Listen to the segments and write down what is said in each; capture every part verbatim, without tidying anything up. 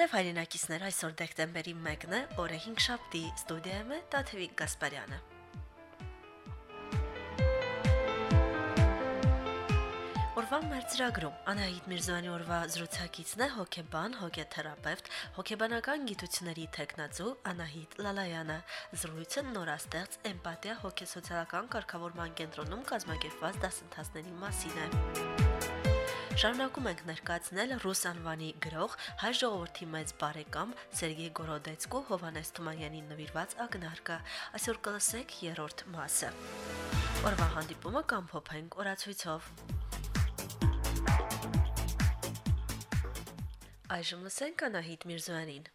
Բարև հայրենակիցներ, այսօր դեկտեմբերի մեկն է, օրը հինգշաբթի, ստուդիայում է Տաթևիկ Գասպարյանը։ Օրվա մեր ծրագրում Անահիտ Միրզոյանի օրվա զրուցակիցն է հոգեբան, հոգեթերապևտ, հոգեբանական գիտությունների թեկնածու Անահիտ Լալայանը։ Զրույցը նորաստեղծ էմպաթիա հոգեսոցիալական կարգավորման կենտրոնում կազմակերպված դասընթացների մասին է։ Շարունակում ենք ներկայացնել ռուս անվանի գրող հայ ժողովրդի մեծ բարեկամ Սերգեյ Գորոդեցկու Հովհաննես Թումանյանին նվիրված ակնարկը։ Այսօր կլսեք երրորդ մասը։ Օրվա հանդիպումը կամփոփենք օրացույցով։ Այժմ լսենք Անահիտ Միրզոյանին։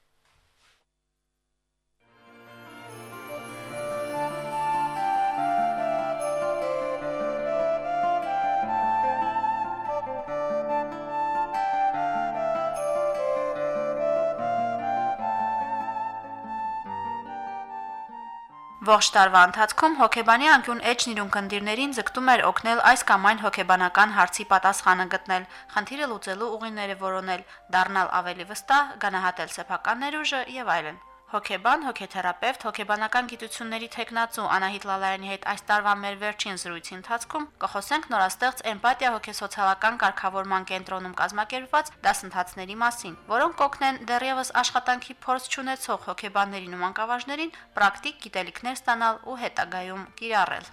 Ողջ տարվա ընթացքում հոգեբանի անկյուն էջն իր ունկնդիրներին ձգտում էր օգնել այս կամ այն հոգեբանական հարցի պատասխանը գտնել, խնդիրը լուծելու ուղիները որոնել, դառնալ ավելի վստահ, գնահատել սեփական ներուժը եւ այլն։ Հոգեբան, հոգեթերապևտ, հոգեբանական գիտությունների թեկնածու Անահիտ Լալայանի հետ այս տարվա մեր վերջին զրույցի ընթացքում կխոսենք նորաստեղծ էմպաթիա հոգեսոցիալական կարգավորման կենտրոնում կազմակերպված դասընթացների մասին, որոնք կօգնեն դեռևս աշխատանքի փորձ չունեցող հոգեբաններին ու մանկավարժներին պրակտիկ գիտելիքներ ստանալ ու հետագայում կիրառել։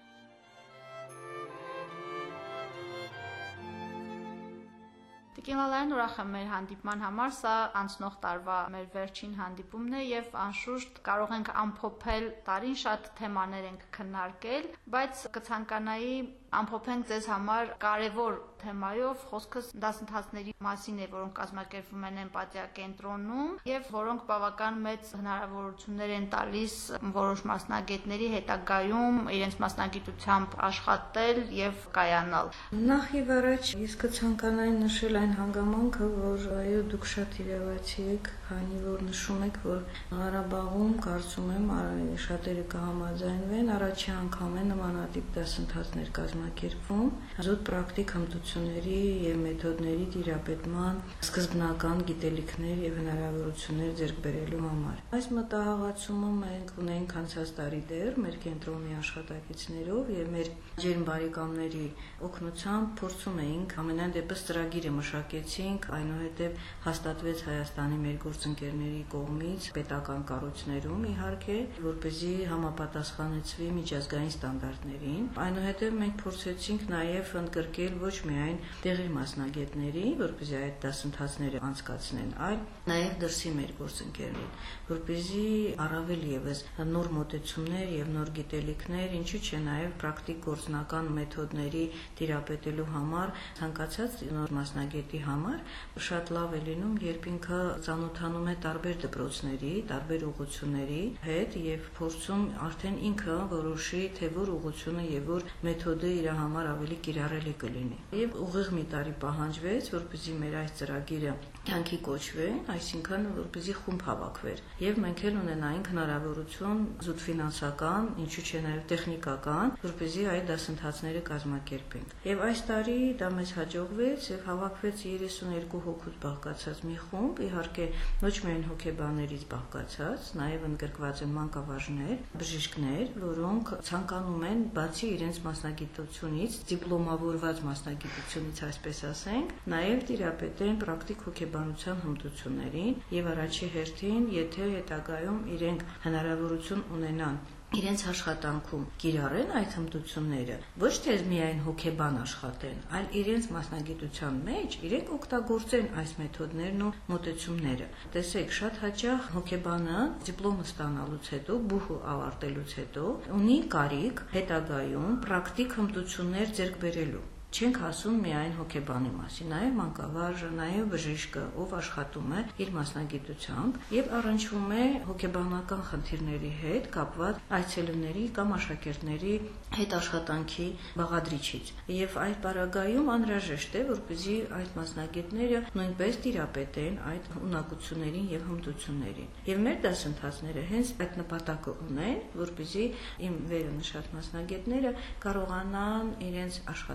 Տիկին ուրախ եմ մեր հանդիպման համար, սա անցնող տարվա մեր վերջին հանդիպումն է եւ անշուշտ կարող ենք ամփոփել տարին շատ թեմաներ ենք քննարկել, բայց կցանկանայի ամփոփենք ձեզ համար կարևոր թեմայով խոսքս դասընթացների մասին է, որոնք կազմակերպվում են էմպաթիա կենտրոնում եւ որոնք բավական մեծ հնարավորություններ են տալիս որոշ մասնագետների հետագայում իրենց մասնագիտությամբ աշխատել եւ կայանալ։ Նախ եւ առաջ ես կցանկանայի նշել այն հանգամանքը, որ այո դուք շատ իրավացի եք, քանի որ նշում եք, որ Ղարաբաղում կարծում եմ շատերը կհամաձայնվեն, առաջի անգամ է նմանատիպ դասընթացներ կազմակերպվում, զուտ պրակտիկ հմտությունների եւ մեթոդների տիրապետման սկզբնական գիտելիքներ եւ հնարավորություններ ձեռք բերելու համար։ Այս մտահղացումը մենք ունենք անցած տարի դեռ մեր կենտրոնի աշխատակիցներով եւ մեր ջերմ բարեկամների օգնությամբ փորձում էինք ամենայն դեպս ծրագիրը մշակեցինք, այնուհետև հաստատվեց Հայաստանի մեր գործընկերների կողմից պետական կառույցներում իհարկե, որպեսզի համապատասխանեցվի միջազգային ստանդարտներին։ Այնուհետև մենք փորձեցինք նաև ընդգրկել ոչ միայն տեղի մասնագետների, որպեսզի այդ դասընթացները անցկացնեն, այլ նաև դրսի մեր գործընկերներին, որպեսզի առավել եւս նոր մոտեցումներ եւ նոր գիտելիքներ, ինչու՞ չէ նաև պրակտիկ գործնական մեթոդների տիրապետելու համար ցանկացած նոր մասնագետի համար շատ լավ է լինում, երբ ինքը ծանոթանում է տարբեր դպրոցների, տարբեր ուղղությունների հետ եւ փորձում արդեն ինքը որոշի, թե որ ուղղությունը եւ որ մեթոդը իր համար ավելի կիրառելի կլինի։ Եվ ուղիղ մի տարի պահանջվեց, որպեսզի մեր այս ծրագիրը կյանքի կոչվի, այսինքն որպեսզի խումբ հավաքվեր։ Եվ մենք էլ ունենայինք հնարավորություն զուտ ֆինանսական, ինչու՞ չէ նաեւ տեխնիկական, որպեսզի այդ դասընթացները կազմակերպենք։ Եվ այս տարի դա մեզ հաջողվեց եւ հավաքվեց երեսունյոթ հոգուց բաղկացած մի խումբ, իհարկե ոչ միայն հոգեբաններից բաղկացած, նաեւ ընդգրկված են մանկավարժներ, բժիշկներ, որոնք ցանկանում են բացի իրենց մասնագիտությունից, դիպլոմավորված մասնագիտությունից, այսպես ասենք, նաեւ տիրապետեն պրակտիկ հոգեբանության հմտություններին եւ առաջի հերթին, եթե հետագայում իրենք հնարավորություն ունենան իրենց աշխատանքում կիրառեն այդ հմտությունները, ոչ թե միայն հոգեբան աշխատեն, այլ իրենց մասնագիտության մեջ իրենք օգտագործեն այս մեթոդներն ու մոտեցումները։ Տեսեք, շատ հաճախ հոգեբանը դիպլոմը ստանալուց հետո, բուհը ավարտելուց հետո ունի կարիք հետագայում պրակտիկ հմտություններ ձեռք բերելու։ Չենք ասում միայն հոգեբանի մասին, նաև մանկավարժը, նաև բժիշկը, ով աշխատում է իր մասնագիտությամբ եւ առնչվում է հոգեբանական խնդիրների հետ կապված այցելուների կամ աշակերտների հետ աշխատանքի բաղադրիչից։ Եվ այդ պարագայում անհրաժեշտ է, որպեսզի այդ մասնագետները նույնպես տիրապետեն այդ ունակություններին եւ հմտություններին։ Եվ մեր դասընթացները հենց այդ նպատակը ունեն, որպեսզի իմ վերնշած մասնագետները կարողանան իրենց աշխատանքում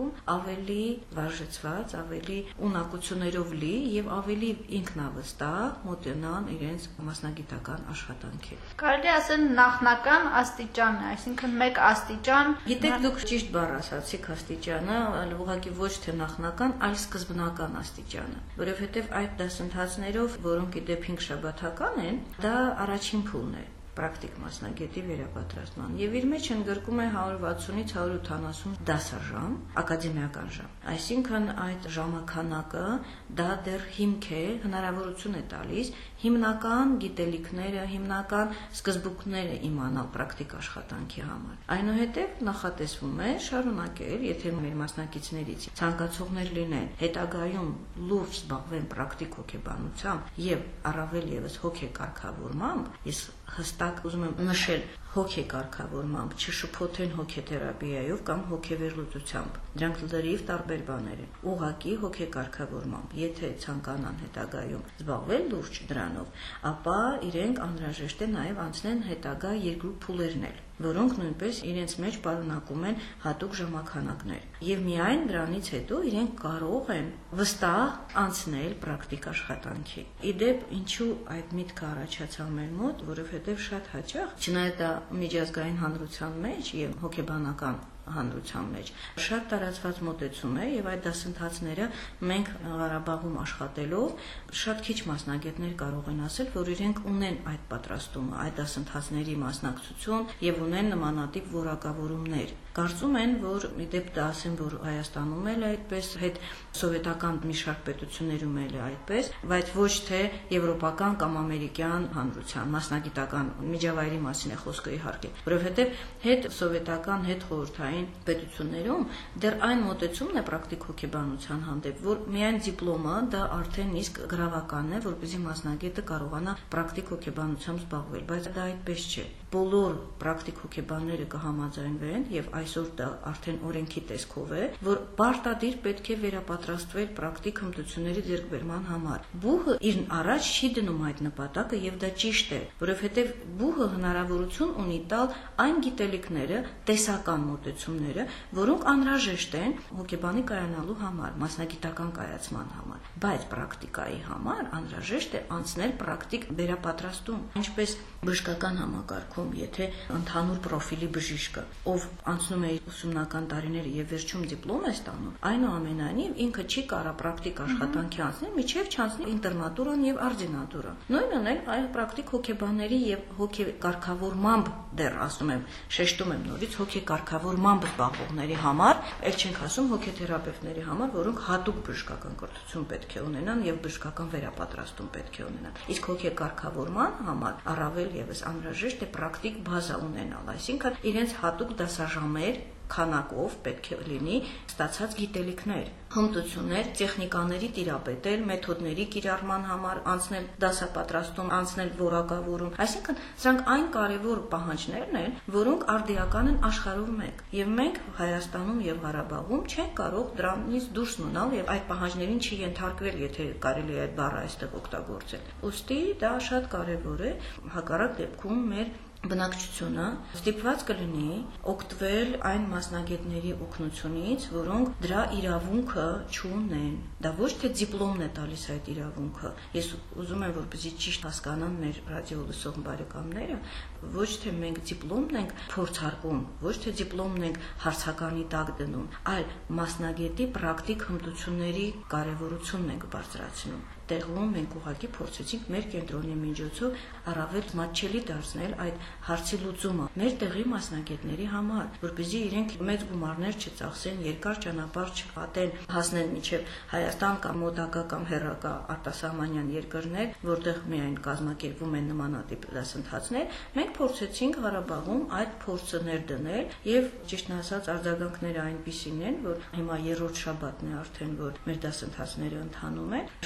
ժամանակում ավելի վարժեցված, ավելի ունակություններով լի եւ ավելի ինքնավստահ մոտենան իրենց մասնագիտական աշխատանքին։ Կարելի ասել նախնական աստիճանն է, այսինքն մեկ աստիճան։ Գիտեք, դուք ճիշտ բառ ասացիք աստիճանը, այլ ուղղակի ոչ թե նախնական, այլ սկզբնական աստիճանը, որովհետեւ այդ դասընթացներով, որոնք ի դեպ հինգ շաբաթական են, դա առաջին փուլն է պրակտիկ մասնագետի վերապատրաստման եւ իր մեջ ընդգրկում է հարյուր վաթսունից հարյուր ութանասուն դասաժամ, ակադեմիական ժամ։ Այսինքն այդ ժամանականակը դա դեռ հիմք է, հնարավորություն է տալիս հիմնական գիտելիքները, հիմնական սկզբունքները իմանալ պրակտիկ աշխատանքի համար։ Այնուհետև նախատեսվում է շարունակել, եթե մեր մասնակիցներից ցանկացողներ լինեն, հետագայում լուրջ զբաղվեն պրակտիկ հոգեբանությամբ եւ առավել եւս հոգեկարգավորմամբ, ես հստակ ուզում եմ նշել հոգեկարգավորմամբ, չշփոթեն հոգեթերապիայով կամ հոգեվերլուծությամբ։ Դրանք լրիվ տարբեր բաներ են։ Ուղղակի հոգեկարգավորմամբ, եթե ցանկանան հետագայում զբաղվել լուրջ դրանով, ապա իրենք անհրաժեշտ է նաև անցնեն հետագա երկրորդ փուլերն, որոնք նույնպես իրենց մեջ պարունակում են հատուկ ժամանակներ։ Եվ միայն դրանից հետո իրենք կարող են վստահ անցնել պրակտիկ աշխատանքի։ Իդեպ ինչու այդ միտքը առաջացավ մեր մոտ, որովհետև շատ հաճախ, չնայած դա միջազգային հանրության մեջ եւ հոգեբանական հանրության մեջ շատ տարածված մոտեցում է եւ այդ դասընթացները մենք Ղարաբաղում աշխատելով շատ քիչ մասնագետներ կարող են ասել, որ իրենք ունեն այդ պատրաստումը, այդ դասընթացների մասնակցություն եւ ունեն նմանատիպ որակավորումներ։ Կարծում են, որ իդեպ դա ասեմ, որ Հայաստանում էլ այդպես, հետ սովետական մի շարք պետություններում էլ է այդպես, բայց ոչ թե եվրոպական կամ ամերիկյան հանրության մասնագիտական միջավայրի մասին է խոսքը իհարկե, որովհետեւ հետ սովետական, հետ խորհրդային պետություններում դեռ այն մոտեցումն է պրակտիկ հոգեբանության հանդեպ, որ միայն դիպլոմը դա արդեն իսկ գրավականն է, որպեսզի մասնագետը կարողանա պրակտիկ հոգեբանությամբ զբաղվել, բայց դա այդպես չէ։ Բոլոր պրակտիկ հոգեբանները կհամաձայնվեն եւ այսօր դա արդեն օրենքի տեսքով է, որ պարտադիր պետք է վերապատրաստվել պրակտիկ հմտությունների ձեռքբերման համար։ Բուհը իր առաջ չի դնում այդ նպատակը եւ դա ճիշտ է, որովհետեւ բուհը հնարավորություն ունի տալ այն գիտելիքները, տեսական մոտեցումները, որոնք անհրաժեշտ են հոգեբանի կայանալու համար, մասնագիտական կայացման համար, բայց պրակտիկայի համար անհրաժեշտ է անցնել պրակտիկ վերապատրաստում, ինչպես բժշկական համակարգում, եթե ընդհանուր պրոֆիլի բժիշկը, ով անցնում է ուսումնական տարիները եւ վերջում դիպլոմ է ստանում, այնուամենայնիվ ինքը չի կարա պրակտիկ աշխատանքի անցնել, միջև չանցնի ինտերնատուրան եւ արձինատուրան։ Նույնն էլ այլ պրակտիկ հոգեբանների եւ հոգեկարգավորմամբ դեռ ասում եմ, շեշտում եմ նորից հոգեկարգավորմամբ զբաղվողների համար, ել չենք ասում հոգեթերապևտների համար, որոնք հատուկ բժշկական կրթություն պետք է ունենան եւ բժշկական վերապատրաստում պետք է ունենան։ Իսկ հոգեկարգավորման համար առավել եւս անհրաժեշտ է պրակտիկ բազա ունենալ, այսինքն իրենց հատուկ դասաժամեր քանակով պետք է լինի ստացած գիտելիքներ, հմտություններ, տեխնիկաների տիրապետել, մեթոդների կիրառման համար անցնել դասապատրաստում, անցնել որակավորում, այսինքն սրանք այն կարևոր պահանջներն են, որոնք արդիական են աշխարհով մեկ, եւ մենք Հայաստանում եւ Ղարաբաղում չենք կարող դրանից դուրս մնալ եւ այդ պահանջներին չենթարկվել, եթե կարելի է այդ բառը այստեղ օգտագործել։ Ոստի դա շատ կարևոր է, հակառակ դեպքում մեր բնակչությունը ստիպված կլինի օգտվել այն մասնագետների օգնությունից, որոնք դրա իրավունքը չունեն։ Դա ոչ թե դիպլոմն է տալիս այդ իրավունքը։ Ես ուզում եմ, որպեսզի ճիշտ հասկանան մեր ռադիո լսող բարեկամները, ոչ թե մենք դիպլոմն ենք փորձարկում, ոչ թե դիպլոմն ենք հարցականի տակ դնում, այլ մասնագետի պրակտիկ հմտությունների կարևորությունն ենք բարձրացնում։ Տեղում մենք ուղղակի փորձեցինք մեր կենտրոնի միջոցով առավել մատչելի դարձնել այդ հարցի լուծումը մեր տեղի մասնագետների համար, որպեսզի իրենք մեծ գումարներ չծախսեն, երկար ճանապարհ չպատեն, հասնեն մինչև Հայաստան կամ մոտակա կամ հեռակա արտասահմանյան երկրներ, որտեղ միայն կազմակերպվում են նմանատիպ դասընթացներ, մենք փորձեցինք Ղարաբաղում այդ փորձը ներդնել եւ ճիշտն ասած արձագանքները այնպիսին են, որ հիմա երրորդ շաբաթն է արդեն, որ մեր դասընթացները ընթանում են, շատ մեծ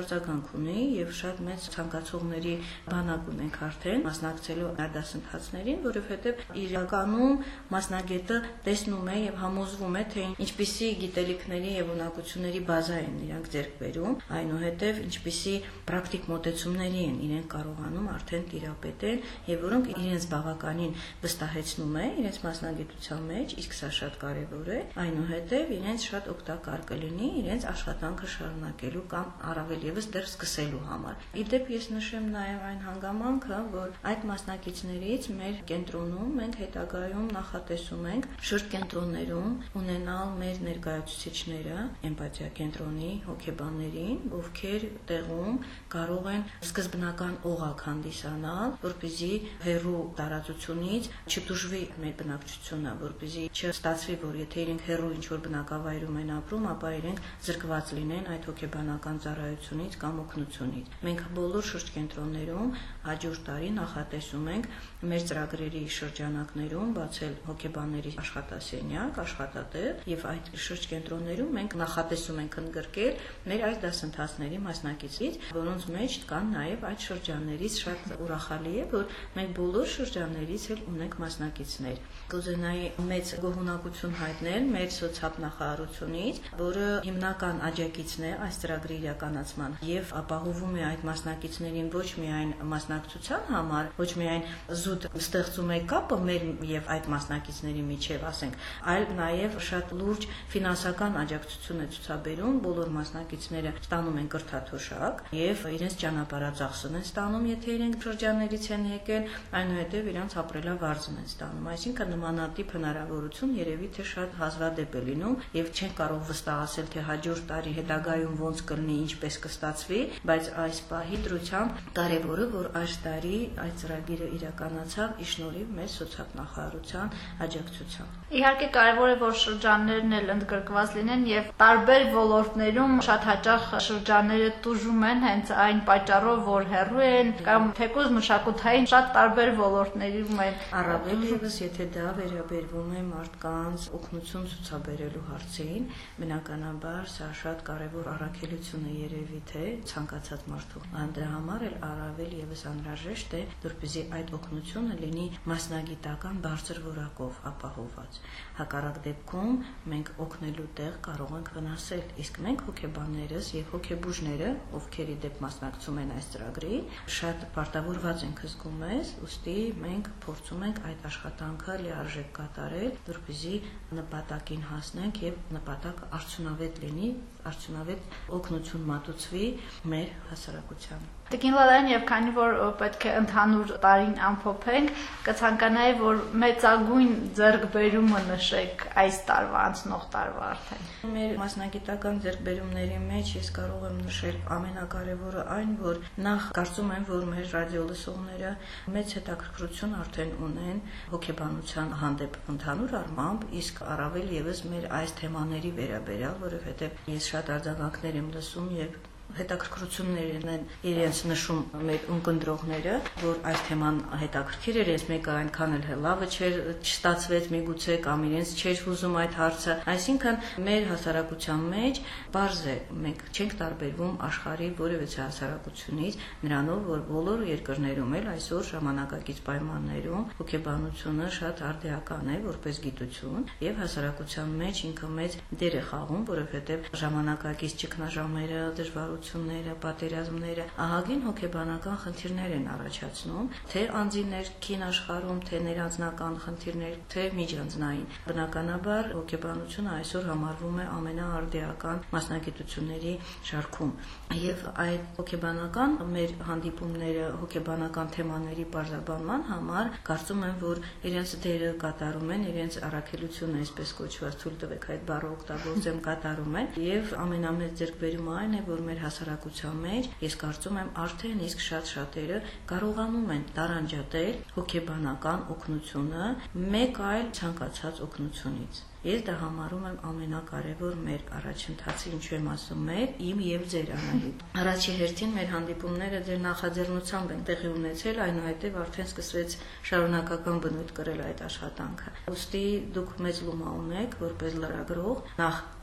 արձագանք ունի եւ շատ մեծ ցանկացողների բանակ ունենք արդեն մասնակցելու այդ դասընթացներին, որովհետեւ իրականում մասնագետը տեսնում է եւ համոզվում է, թե ինչպիսի գիտելիքների եւ ունակությունների բազա են իրանք ձեռք բերում, այնուհետեւ ինչպիսի պրակտիկ մոտեցումների են իրենք կարողանում արդեն տիրապետել եւ որոնք իրենց բավականին վստահեցնում է իրենց մասնագիտության մեջ, իսկ սա շատ կարեւոր է, այնուհետեւ իրենց շատ օգտակար կլինի իրենց աշխատանքը շարունակելու կամ առավել եւս դեռ սկսելու համար։ Իդեպ ես նշեմ նաեւ այն հանգամանքը, որ այդ մասնակիցներից մեր կենտրոնում մենք հետագայում նախատեսում ենք շրջկենտրոններում ունենալ մեր ներկայացուցիչները, էմպաթիա կենտրոնի հոգեբաններին, ովքեր տեղում կարող են սկզբնական օղակ հանդիսանալ, որպեսզի հեռու տարածությունից չդժվի մեր բնակչությունը, որպեսզի չստացվի, որ եթե իրենք հեռու ինչ-որ բնակավայրում են ապրում, ապա իրենք զրկված լինեն այդ հոգեբանական ծառայությունից կամ օգնությունից։ Մենք բոլոր շրջկենտրոններում հաջորդ տարի նախատեսում ենք մեր ծրագրերի շրջանակներում բացել հոգեբանների աշխատասենյակ, աշխատատեղ եւ այդ շրջկենտրոններում մենք նախատեսում ենք ընդգրկել մեր այս դասընթացների մասնակիցից, որոնց մեջ կան նաեւ այդ շրջաններից շատ ուրախալի է, որ մենք բոլոր շրջաններից էլ ունենք մասնակիցներ։ Կուզենայի մեծ գոհունակություն հայտնել մեր սոցիալնախարարությունից, որը հիմնական աջակիցն է այս ծրագրի իրականացման եւ ապահովում է այդ մասնակիցներին ոչ միայն մասնակցության համար, ոչ միայն զուտ ստեղծում է կապը մեր եւ այդ մասնակիցների միջեւ, ասենք, այլ նաեւ շատ լուրջ ֆինանսական աջակցություն է ցուցաբերում, բոլոր մասնակիցները ստանում են կրթաթոշակ եւ իրենց ճանապարհածախսն են ստանում, եթե իրենք շրջաններից են եկել, այնուհետեւ իրենց ապրելավարձն են ստանում, այսինքն նմանատիպ հնարավորություն երևի թե շատ հազվադեպ է լինում եւ չեն կարող վստահել, թե հաջորդ տարի հետագայում ոնց կլինի, ինչպես կստացվի, բայց այս պահի դրությամբ կարեւորը, որ այս տարի այդ ծրագիրը իրականացավ ի շնորհիվ մեր սոցիալնախարարության աջակցության։ Իհարկե կարևոր է, որ շրջաններն էլ ընդգրկված լինեն եւ տարբեր ոլորտներում շատ հաճախ շրջանները տուժում են հենց այն պատճառով, որ հեռու են կամ թեկուզ մշակութային շատ տարբեր ոլորտներում են։ Առավել եւս եթե դա վերաբերվում է մարդկանց օգնություն ցուցաբերելու հարցին, բնականաբար սա շատ կարևոր առաքելություն է երևի թե ցանկացած մարդու։ Դրա համար էլ առավել եւս անհրաժեշտ է, որպեսզի այդ օգնությունը լինի մասնագիտական բարձր որակով ապահովված։ Հակառակ դեպքում մենք օգնելու տեղ կարող ենք վնասել, իսկ մենք հոգեբաններս եւ հոգեբուժները, ովքեր ի դեպ մասնակցում են այս ծրագրին, շատ պարտավորված ենք զգում մեզ, ուստի մենք փորձում ենք այդ աշխատանքը լիարժեք կատարել, որպեսզի նպատակին հասնենք եւ նպատակը արդյունավետ լինի, արդյունավետ օգնություն մատուցվի մեր հասարակությանը։ Տիկին Լալայան, եւ քանի որ պետք է ընդհանուր տարին ամփոփենք, կցանկանայի, որ մեծագույն ձեռքբերումը նշեք այս տարվա, անցնող տարվա արդեն։ Մեր մասնագիտական ձեռքբերումների մեջ ես կարող եմ նշել ամենակարևորը այն, որ նախ կարծում եմ, որ մեր ռադիոլսողները մեծ հետաքրքրություն արդեն ունեն հոգեբանության հանդեպ ընդհանուր առմամբ, իսկ առավել եւս մեր այս թեմաների վերաբերյալ, որովհետեւ ես շատ արձագանքներ եմ լսում եւ հետաքրքրություններն են իրենց նշում մեր ունկնդրողները, որ այս թեման հետաքրքիր էր, ես մեկը այնքան էլ լավը չէր չստացվեց միգուցե կամ իրենց չէր հուզում այդ հարցը, այսինքն մեր հասարակության մեջ բարձ է, մենք չենք տարբերվում աշխարհի որևէ հասարակությունից նրանով, որ բոլոր երկրներում էլ այսօր ժամանակակից պայմաններում հոգեբանությունը շատ արդիական է որպես գիտություն եւ հասարակության մեջ ինքը մեծ դեր է խաղում, որովհետեւ ժամանակակից ճգնաժամերը, դժվարությունները, պատերազմները ահագին հոգեբանական խնդիրներ են առաջացնում, թե անձի ներքին աշխարհում, թե ներանձնական խնդիրներ, թե միջանձնային։ Բնականաբար հոգեբանությունը այսօր համարվում է ամենաարդիական մասնագիտությունների շարքում եւ այդ հոգեբանական մեր հանդիպումները հոգեբանական թեմաների բարձրաբանման համար կարծում եմ, որ իրենց դերը կատարում են, իրենց առաքելությունը, այսպես կոչված, թույլ տվեք այդ բառը օգտագործեմ, կատարում են եւ ամենամեծ ձեռքբերումը այն է, որ մեր հասարակության մեջ ես կարծում եմ արդեն իսկ շատ շատերը կարողանում են տարանջատել հոգեբանական օգնությունը մեկ այլ ցանկացած օգնությունից։ Ես դա համարում եմ ամենակարևոր մեր առաջընթացի, ինչու եմ ասում մեր, իմ եւ ձեր Անահիտ։ Առաջի հերթին մեր հանդիպումները ձեր նախաձեռնությամբ են տեղի ունեցել, այնուհետև արդեն սկսվեց շարունակական բնույթ կրել այդ աշխատանքը։ Ոստի դուք մեծ լումա ունեք որպես լրագրող, նախ որ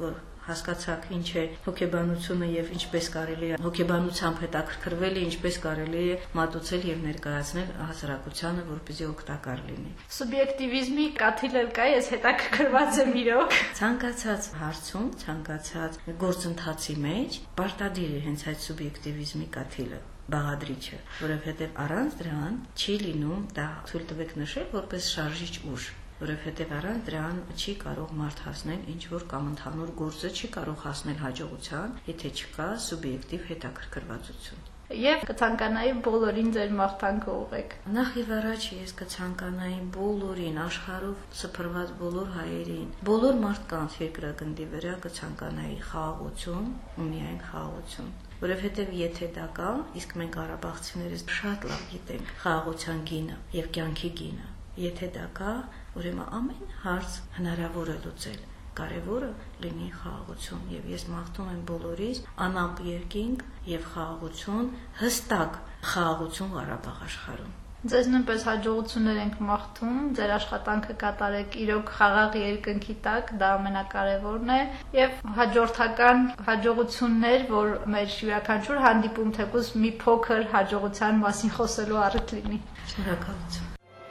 հասկացաք ինչ է հոգեբանությունը եւ ինչպես կարելի է հոգեբանությամբ հետաքրքրվել, ինչպես կարելի է մատուցել եւ ներկայացնել հասարակությանը, որպեսզի օգտակար լինի։ Սուբյեկտիվիզմի կաթիլ էլ կա, ես հետաքրքրված եմ իրոք։ Ցանկացած հարցում, ցանկացած գործընթացի մեջ պարտադիր է հենց այդ սուբյեկտիվիզմի կաթիլը, բաղադրիչը, որովհետեւ առանց դրան չի լինում, դա թույլ տվեք նշել, որպես շարժիչ ուժ, որովհետև առանց դրան չի կարող մարդ հասնել ինչ որ կամ ընդհանուր գործը չի կարող հասնել հաջողության, եթե չկա սուբյեկտիվ հետաքրքրվածություն։ Եվ կցանկանայի բոլորին ձեր մաղթանքը ուղղեք։ Նախ եւ առաջ ես կցանկանայի բոլորին, աշխարհով սփռված բոլոր հայերին, բոլոր մարդկանց երկրագնդի վրա կցանկանայի խաղաղություն ու միայն խաղաղություն։ Որովհետև եթե դա կա, իսկ մենք ղարաբաղցիներս շատ լավ գիտենք խաղաղության գինը եւ կյանքի գինը։ Եթե դա կա, ուրեմն ամեն հարց հնարավոր է լուծել։ Կարևորը լինի խաղաղություն եւ ես մաղթում եմ բոլորիս անամպ երկինք եւ խաղաղություն, հստակ խաղաղություն Ղարաբաղ աշխարհում։ Ձեզ նույնպես հաջողություններ ենք մաղթում, ձեր աշխատանքը կատարեք իրոք խաղաղ երկնքի տակ, դա ամենակարևորն է, եւ հաջորդական հաջողություններ, որ մեր յուրաքանչյուր հանդիպում թեկուզ մի փոքր հաջողության մասին խոսելու առիթ լինի։ Շնորհակալություն։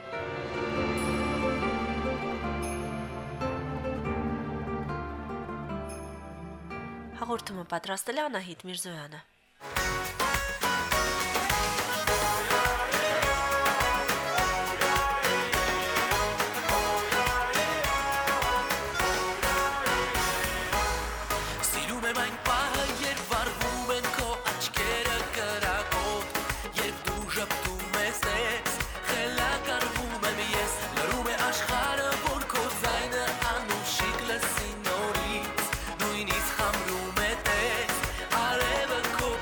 Հաղորդումը պատրաստել է Անահիտ Միրզոյանը։ Արևը քո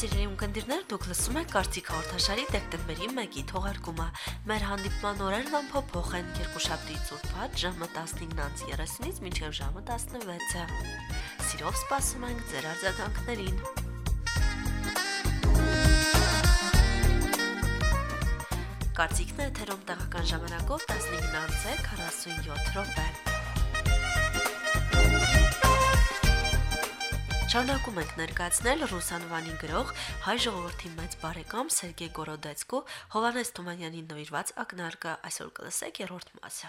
Սիրելի ունկնդիրներ, դուք լսում եք Կարծիք հաղորդաշարի դեկտեմբերի մեկի թողարկումը։ Մեր հանդիպման օրերն ամփոփող են երկուշաբթիից ուրբաթ ժամը տասնինից երեսունից մինչև ժամը տասնվեցը։ Սիրով սպասում ենք ձեր արձագանքներին։ Կարծիքն է եթերում տեղական ժամանակով տասնինից քառասունյոթ րոպե։ Շարունակում ենք ներկայացնել Ռուսանվանի գրող հայ ժողովրդի մեծ բարեկամ Սերգեյ Գորոդեցկու Հովհաննես Թումանյանին նվիրված ակնարկը, այսօր կլսեք երրորդ մասը։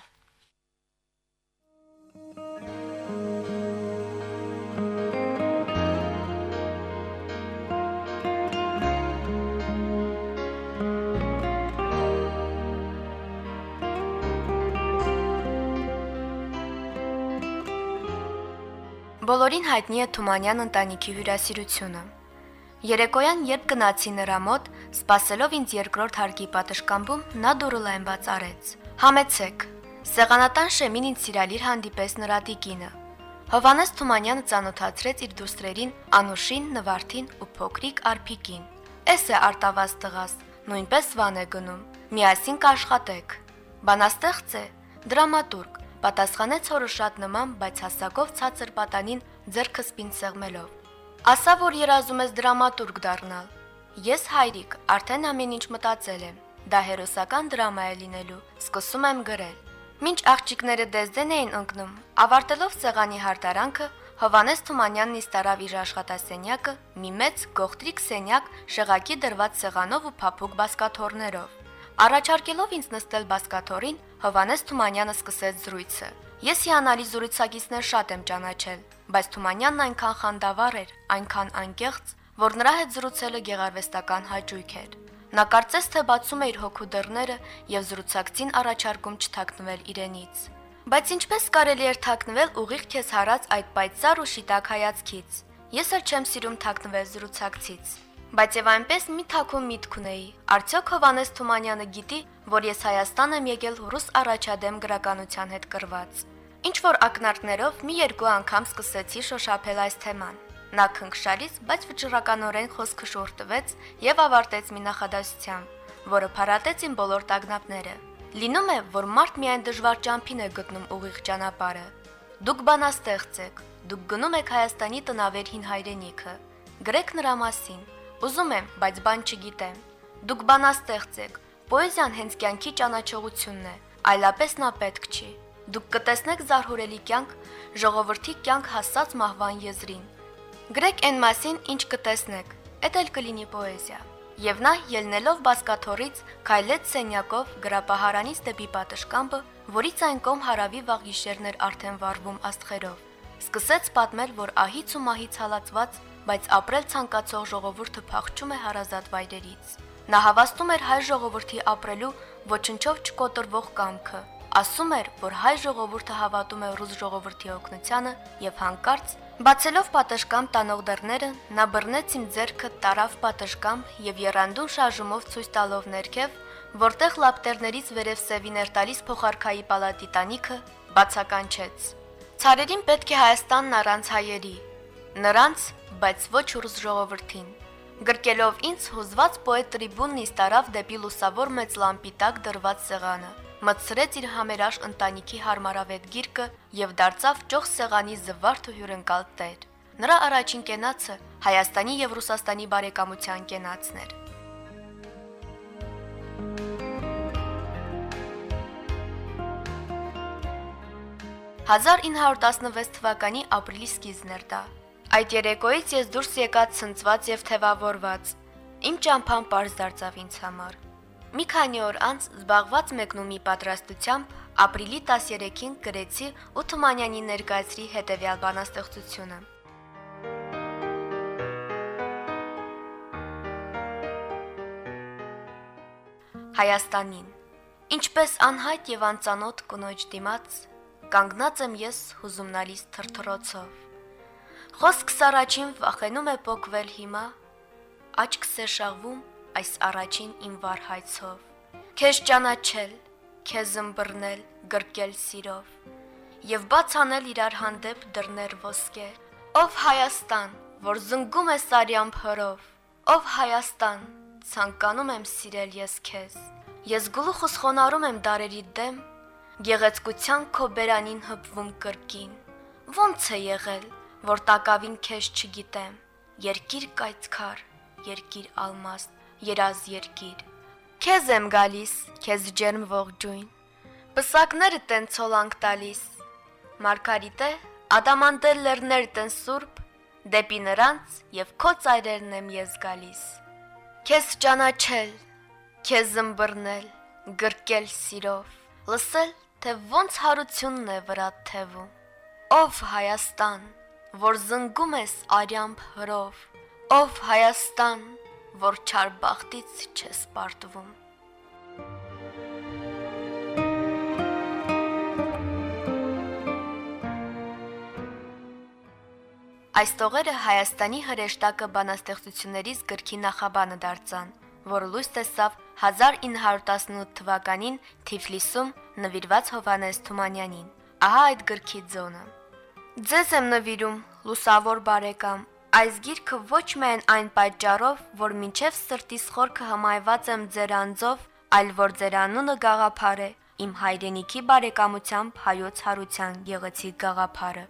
Բոլորին հայտնի է Թումանյան ընտանիքի հյուրասիրությունը։ Երեկոյան, երբ գնացի նրա մոտ, սպասելով ինձ երկրորդ հարկի պատշգամբում, նա դուռը լայն բաց արեց։ Համեցեք։ Սեղանատան շեմին ինձ սիրալիր հանդիպես նրա տիկինը։ Հովհաննես Թումանյանը ծանոթացրեց իր դուստրերին Անուշին, Նվարդին ու փոքրիկ Արփիկին։ Էս է արտավազ տղաս, նույնպես Վան է գնում։ Միասին կաշխատեք։ Բանաստեղծ է, դրամատուրգ։ Պատասխանեց հորը շատ նման, բայց հասակով ցածր պատանին ձեռքը սպին սեղմելով։ Ասա, որ երազում ես դրամատուրգ դառնալ։ Ես հայրիկ, արդեն ամեն ինչ մտածել եմ։ Դա հերոսական դրամա է լինելու, սկսում եմ գրել։ Մինչ աղջիկները դեզդեն էին ընկնում, ավարտելով սեղանի հարդարանքը, Հովհաննես Թումանյանն իստարավ իր աշխատասենյակը, մի մեծ գողտրիկ սենյակ, շեղակի դրված սեղանով ու փափուկ բազկաթոռներով։ Առաջարկելով ինձ նստել բազկաթոռին, Հովհաննես Թումանյանը սկսեց զրույցը։ Ես հիանալի զրույցակիցներ շատ եմ ճանաչել, բայց Թումանյանն այնքան խանդավառ էր, այնքան անկեղծ, որ նրա հետ զրուցելը գեղարվեստական հաճույք էր։ Նա կարծես թե բացում է իր հոգու դռները եւ զրուցակցին առաջարկում չթաքնվել իրենից։ Բայց ինչպես կարելի էր թաքնվել ուղիղ քեզ հարած այդ պայծառ ու շիտակ հայացքից։ Ես էլ չեմ սիրում թաքնվել զրուցակցից։ Բայց եւ այնպես մի թաքուն միտք ունեի։ Արդյոք Հովհաննես Թումանյանը գիտի, որ ես Հայաստան եմ եկել ռուս առաջադեմ գրականության հետ կռված։ Ինչ որ ակնարկներով մի երկու անգամ սկսեցի շոշափել այս թեման։ Նա քնքշալից, բայց վճռականորեն խոսքը շորտվեց եւ ավարտեց մի նախադասությամբ, որը փարատեց իմ բոլոր տագնապները։ Լինում է, որ մարդ միայն դժվար ճամփին է գտնում ուղիղ ճանապարհը։ Դուք բանաստեղծ եք, դուք գնում եք Հայաստանի տնավեր հին հայրենիքը։ Գրեք նրա մասին։ Ուզում եմ, բայց բան չգիտեմ։ Դուք բանաստեղծ եք, պոեզիան հենց կյանքի ճանաչողությունն է, այլապես նա պետք չի։ Դուք կտեսնեք զարհուրելի կյանք, ժողովրդի կյանք հասած մահվան եզրին։ Գրեք այն մասին, ինչ կտեսնեք, էդ էլ կլինի պոեզիա։ Եվ նա, ելնելով բազկաթոռից, քայլեց սենյակով գրապահարանից դեպի պատշգամբը, որից այն կողմ հարավի վաղ գիշերն էր արդեն վառվում աստղերով։ Սկսեց պատմել, որ ահից ու մահից հալածված, բայց ապրել ցանկացող ժողովուրդը փախչում է հարազատ վայրերից։ Նա հավաստում էր հայ ժողովրդի ապրելու ոչնչով չկոտրվող կամքը։ Ասում էր, որ հայ ժողովուրդը հավատում է ռուս ժողովրդի օգնությանը եւ հանկարծ, բացելով պատշգամբ տանող դռները, նա բռնեց իմ ձեռքը, տարավ պատշգամբ եւ եռանդուն շարժումով ցույց տալով ներքև, որտեղ լապտերներից վերև սևի ներտալիս փոխարքայի պալատի տանիքը բացականչեց։ Ցարերին պետք է Հայաստանն առանց հայերի, նրանց, բայց ոչ ռուս ժողովրդին։ Գրկելով ինձ, հուզված պոետ տրիբունն իստարավ դեպի լուսավոր մեծ լամպի տակ դրված սեղանը, մտցրեց իր համերաշ ընտանիքի հարմարավետ գիրկը եւ դարձավ ճոխ սեղանի զվարթ ու հյուրընկալ տեր։ Նրա առաջին կենացը Հայաստանի եւ Ռուսաստանի բարեկամության կենացն էր։ հազար ինը հարյուր տասնվեց թվականի ապրիլի սկիզբն էր դա։ Այդ երեկոյից ես դուրս եկած ցնցված եւ թևավորված։ Իմ ճամփան պարզ դարձավ ինձ համար։ Մի քանի օր անց զբաղված մեկնումի պատրաստությամբ ապրիլի տասներեքին գրեցի ու Թումանյանի ներկայացրի հետեւյալ բանաստեղծությունը։ Հայաստանին։ Ինչպես անհայտ եւ անծանոթ կնոջ դիմաց կանգնած եմ ես հուզումնալից թրթռոցով։ Խոսքս առաջին վախենում է պոկվել հիմա, աչքս է շաղվում այս առաջին իմ վար հայցով։ Քեզ ճանաչել, քեզ ըմբռնել, գրկել սիրով, եւ բաց անել իրար հանդեպ դռներ ոսկե, ով Հայաստան, որ զնգում է սարյամբ հրով, Ով Հայաստան, ցանկանում եմ սիրել ես քեզ։ Ես գլուխս խոնարհում եմ դարերի դեմ, գեղեցկության քո բերանին հպվում կրկին։ Ոնց է եղել, որ տակավին քեզ չգիտեմ։ Երկիր կայծքար, երկիր ալմաստ, երազ երկիր։ Քեզ եմ գալիս, քեզ ջերմ ողջույն։ Պսակները տեն ցոլանք տալիս։ Մարգարիտե, ադամանդել լեռներ տեն սուրբ, դեպի նրանց եւ քո ծայրերն եմ ես գալիս։ Քեզ ճանաչել, քեզ ըմբռնել, գրկել սիրով, լսել, թե ոնց հարությունն է վրա թևում։ Ով Հայաստան, որ զնգում ես արյամբ հրով, ով Հայաստան, որ չար բախտից չես պարտվում։ Այս տողերը Հայաստանի հրեշտակը բանաստեղծություններից գրքի նախաբանը դարձան, որը լույս տեսավ հազար ինը հարյուր տասնութ թվականին Թիֆլիսում նվիրված Հովհաննես Թումանյանին։ Ահա այդ գրքի ձոնը։ Ձեզ եմ նվիրում, լուսավոր բարեկամ, այս գիրքը ոչ միայն այն պատճառով, որ մինչև սրտիս խորքը հմայված եմ ձեր անձով, այլ որ ձեր անունը գաղափար է, իմ հայրենիքի բարեկամությամբ հայոց հարության գեղեցիկ գաղափարը։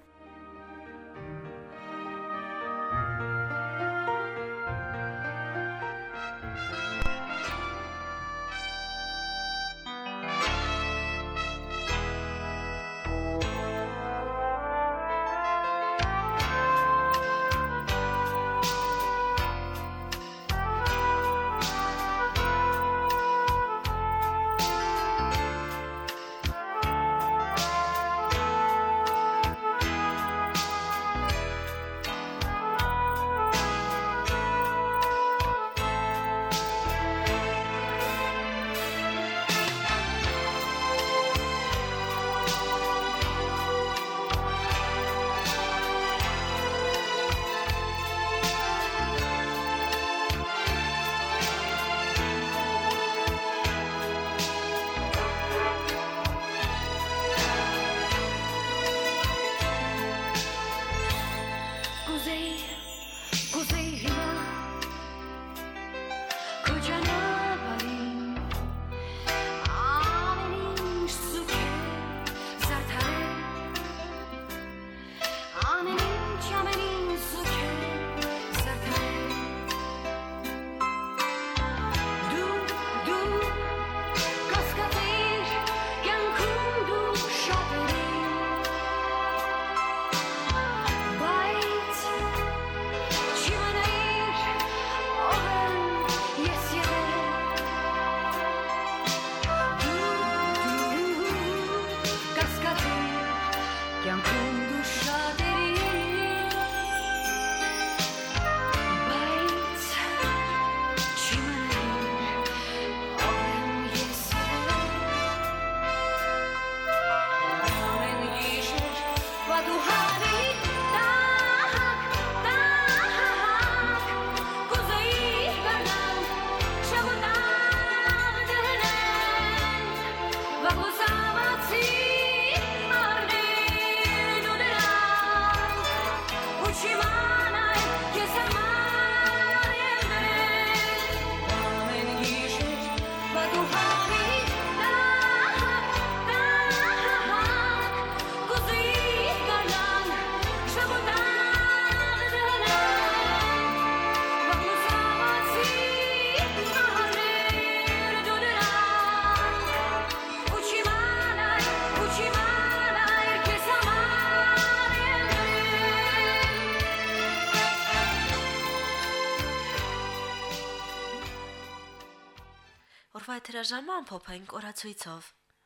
Օրվա եթերաժամը ամփոփենք օրացույցով։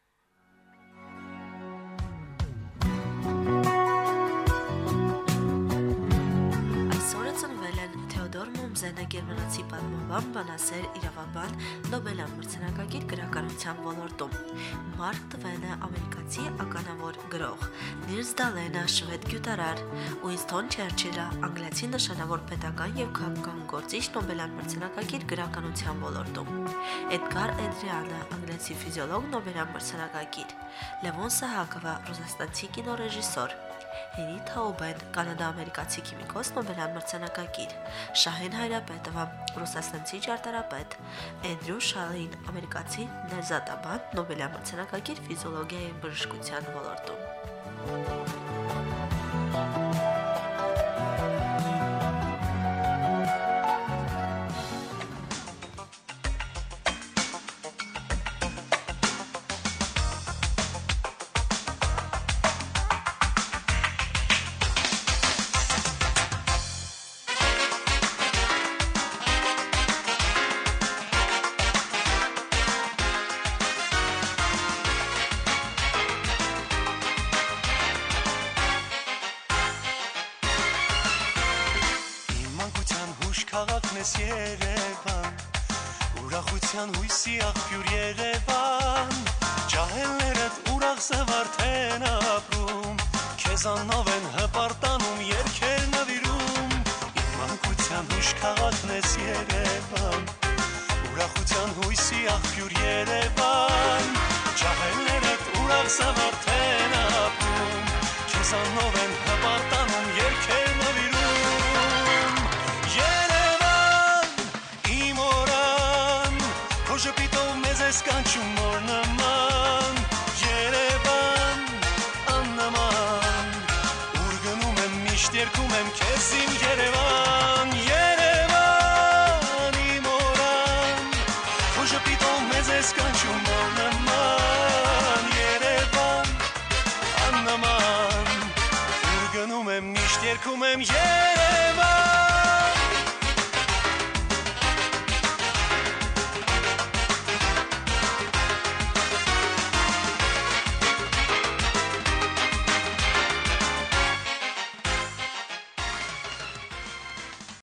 Այսօրը ծնվել են Թեոդոր Մոմզենը, գերմանացի պատմաբան, բանասեր, իրավաբան, Նոբելյան մրցանակակիր գրականության ոլորտում։ Մարկ Տվենը, ամերիկացի ականավոր գրող, Նիլս Դալենը, շվեդ գյուտարար, Ուինստոն Չերչիլը, անգլիացի նշանավոր պետական եւ քաղաքական գործիչ, Նոբելյան մրցանակակիր գրականության ոլորտում։ Էդգար Էդրիանը, անգլիացի ֆիզիոլոգ, Նոբելյան մրցանակակիր, Լևոն Սահակովը, ռուսաստանցի կինոռեժիսոր, Թերի Թաուբեն, կանադա-ամերիկացի քիմիկոս, Նոբելյան մրցանակակիր, Շահեն Հայրապետովա, ռուսաստանցի ճարտարապետ, Էնդրյու Շալին, ամերիկացի ներզատաբան, Նոբելյան մրցանակակիր ֆիզիոլոգիայի բժշկության ոլորտում։ Ես Երևան, ուրախության հույսի աղբյուր Երևան, ջահելներդ ուրախ զվարթեն ապրում, քեզանով են հպարտանում երգեր նվիրում, իմ մանկության հույժ քաղաքն ես Երևան, ուրախության հույսի աղբյուր Երևան, ջահելներդ ուրախ զվարթեն ապրում, քեզանով են հպարտանում երգեր նվիրում, Ժպիտով մեզ ես կանչում օր նման, Երևան, աննման, ուր գնում եմ միշտ երգում եմ քեզ իմ Երևան, Երևան, իմ օրան, քո ժպիտով մեզ ես կանչում օր նման, Երևան, աննման, ուր գնում եմ միշտ երգում եմ